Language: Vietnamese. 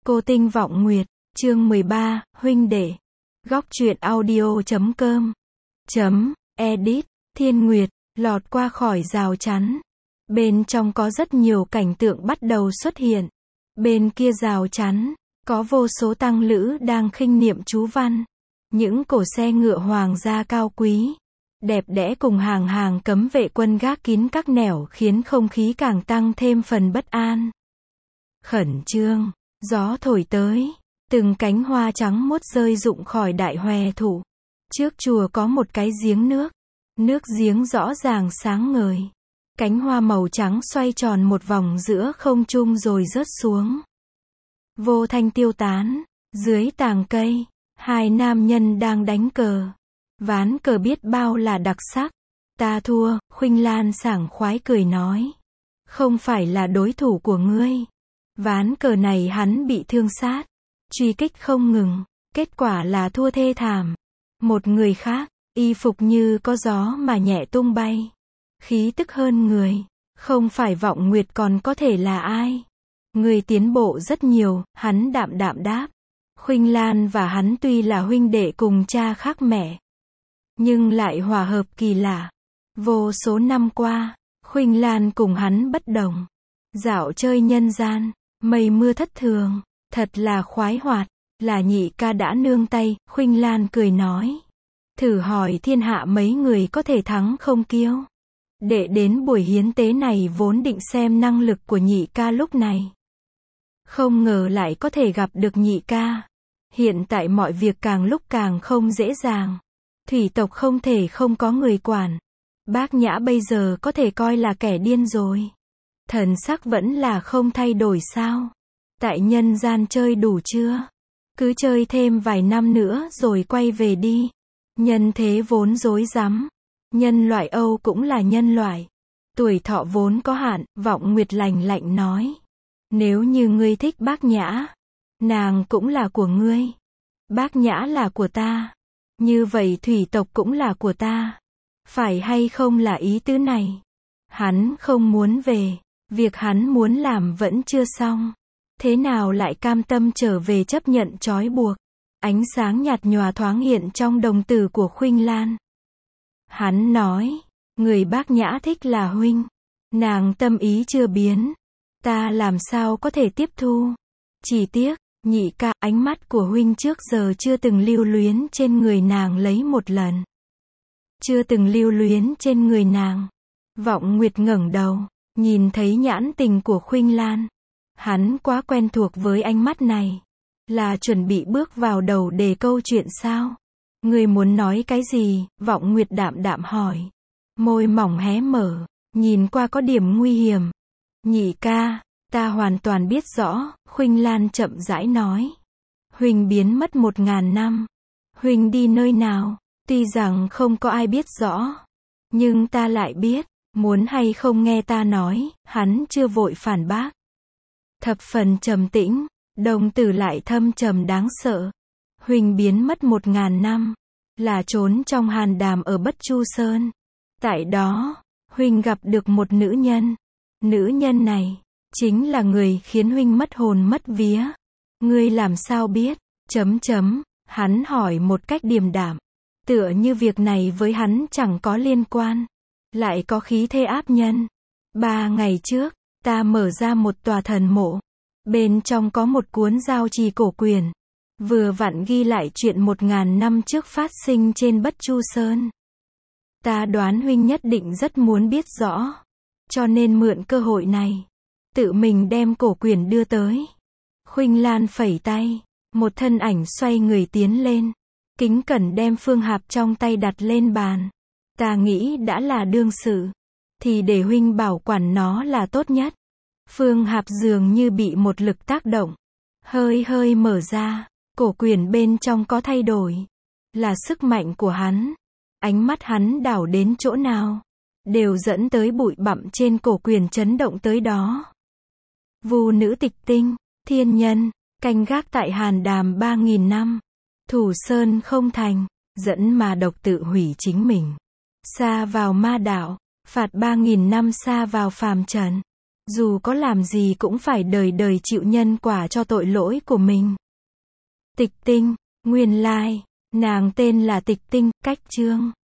Cô Tinh Vọng Nguyệt, chương 13, huynh đệ. Góc truyện audio.com edit, Thiên Nguyệt, lọt qua khỏi rào chắn. Bên trong có rất nhiều cảnh tượng bắt đầu xuất hiện. Bên kia rào chắn, có vô số tăng lữ đang khinh niệm chú văn. Những cổ xe ngựa hoàng gia cao quý, đẹp đẽ cùng hàng hàng cấm vệ quân gác kín các nẻo khiến không khí càng tăng thêm phần bất an. Khẩn trương, gió thổi tới, từng cánh hoa trắng muốt rơi rụng khỏi đại hòe thụ. Trước chùa có một cái giếng nước, nước giếng rõ ràng sáng ngời. Cánh hoa màu trắng xoay tròn một vòng giữa không trung rồi rớt xuống. Vô thanh tiêu tán, dưới tàng cây, hai nam nhân đang đánh cờ. Ván cờ biết bao là đặc sắc. Ta thua, Khuynh Lan sảng khoái cười nói. Không phải là đối thủ của ngươi. Ván cờ này hắn bị thương sát. Truy kích không ngừng. Kết quả là thua thê thảm. Một người khác, y phục như có gió mà nhẹ tung bay. Khí tức hơn người. Không phải Vọng Nguyệt còn có thể là ai. Người tiến bộ rất nhiều, hắn đạm đạm đáp. Khuynh Lan và hắn tuy là huynh đệ cùng cha khác mẹ, nhưng lại hòa hợp kỳ lạ. Vô số năm qua, Khuynh Lan cùng hắn bất đồng. Dạo chơi nhân gian, mây mưa thất thường, thật là khoái hoạt. Là nhị ca đã nương tay, Khuynh Lan cười nói. Thử hỏi thiên hạ mấy người có thể thắng không Kiêu. Đệ đến buổi hiến tế này vốn định xem năng lực của nhị ca lúc này. Không ngờ lại có thể gặp được nhị ca. Hiện tại mọi việc càng lúc càng không dễ dàng. Thủy tộc không thể không có người quản. Bác Nhã bây giờ có thể coi là kẻ điên rồi. Thần sắc vẫn là không thay đổi sao. Tại nhân gian chơi đủ chưa? Cứ chơi thêm vài năm nữa rồi quay về đi. Nhân thế vốn rối rắm. Nhân loại Âu cũng là nhân loại. Tuổi thọ vốn có hạn, Vọng Nguyệt lạnh lạnh nói. Nếu như ngươi thích Bác Nhã, nàng cũng là của ngươi. Bác Nhã là của ta. Như vậy thủy tộc cũng là của ta. Phải hay không là ý tứ này? Hắn không muốn về. Việc hắn muốn làm vẫn chưa xong. Thế nào lại cam tâm trở về chấp nhận trói buộc? Ánh sáng nhạt nhòa thoáng hiện trong đồng tử của Khuynh Lan. Hắn nói, người Bác Nhã thích là huynh. Nàng tâm ý chưa biến. Ta làm sao có thể tiếp thu? Chỉ tiếc, nhị ca, ánh mắt của huynh trước giờ chưa từng lưu luyến trên người nàng lấy một lần. Chưa từng lưu luyến trên người nàng. Vọng Nguyệt ngẩng đầu, nhìn thấy nhãn tình của Khuynh Lan. Hắn quá quen thuộc với ánh mắt này. Là chuẩn bị bước vào đầu đề câu chuyện sao? Người muốn nói cái gì? Vọng Nguyệt đạm đạm hỏi. Môi mỏng hé mở, nhìn qua có điểm nguy hiểm. Nhị ca, ta hoàn toàn biết rõ, Khuynh Lan chậm rãi nói. Huynh biến mất 1000 năm. Huynh đi nơi nào? Tuy rằng không có ai biết rõ, nhưng ta lại biết. Muốn hay không nghe ta nói, hắn chưa vội phản bác. Thập phần trầm tĩnh, đồng tử lại thâm trầm đáng sợ. Huynh biến mất 1000 năm, là trốn trong hàn đàm ở Bất Chu Sơn. Tại đó, huynh gặp được một nữ nhân. Nữ nhân này, chính là người khiến huynh mất hồn mất vía. Ngươi làm sao biết? Hắn hỏi một cách điềm đạm. Tựa như việc này với hắn chẳng có liên quan. Lại có khí thế áp nhân. 3 ngày trước, ta mở ra một tòa thần mộ. Bên trong có một cuốn giao trì cổ quyển. Vừa vặn ghi lại chuyện 1000 năm trước phát sinh trên Bất Chu Sơn. Ta đoán huynh nhất định rất muốn biết rõ. Cho nên mượn cơ hội này, tự mình đem cổ quyển đưa tới. Khuynh Lan phẩy tay, một thân ảnh xoay người tiến lên. Kính cẩn đem phương hạp trong tay đặt lên bàn. Ta nghĩ đã là đương sự, thì để huynh bảo quản nó là tốt nhất. Phương hạp dường như bị một lực tác động. Hơi hơi mở ra, cổ quyển bên trong có thay đổi. Là sức mạnh của hắn. Ánh mắt hắn đảo đến chỗ nào, đều dẫn tới bụi bặm trên cổ quyển chấn động tới đó. Vu nữ tịch tinh, thiên nhân, canh gác tại hàn đàm 3000 năm. Thủ sơn không thành, dẫn mà độc tự hủy chính mình. Sa vào ma đạo, phạt 3000 năm sa vào phàm trần. Dù có làm gì cũng phải đời đời chịu nhân quả cho tội lỗi của mình. Tịch Tinh, nguyên lai, nàng tên là Tịch Tinh, cách chương.